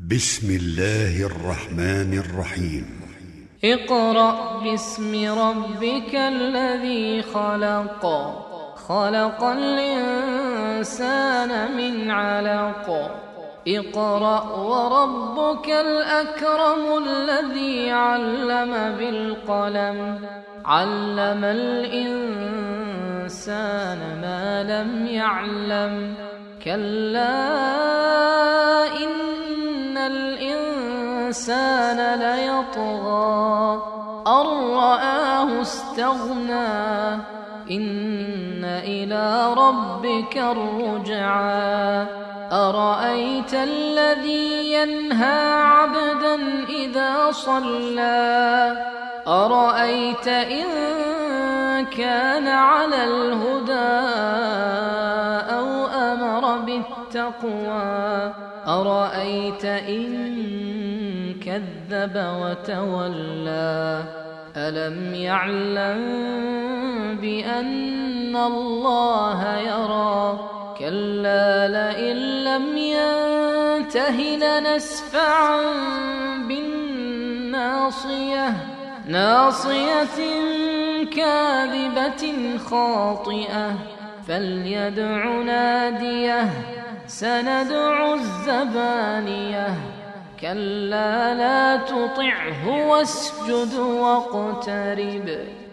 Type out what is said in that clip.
بسم الله الرحمن الرحيم. اقرأ باسم ربك الذي خلق، خلق الإنسان من علق. اقرأ وربك الأكرم الذي علم بالقلم، علم الإنسان ما لم يعلم. كلا إن الإنسان ليطغى أن رآه استغنى، إن إلى ربك الرجعى. أرأيت الذي ينهى عبدا إذا صلى، أرأيت إن كان على الهدى أو أمر بالتقوى، أرأيت إن كذب وتولى. ألم يعلم بأن الله يرى، كلا لئن لم ينته لنسفعا بالناصية، ناصية كاذبة خاطئة. فليدع ناديه، سندع الزبانية. كلا لا تطعه واسجد واقترب.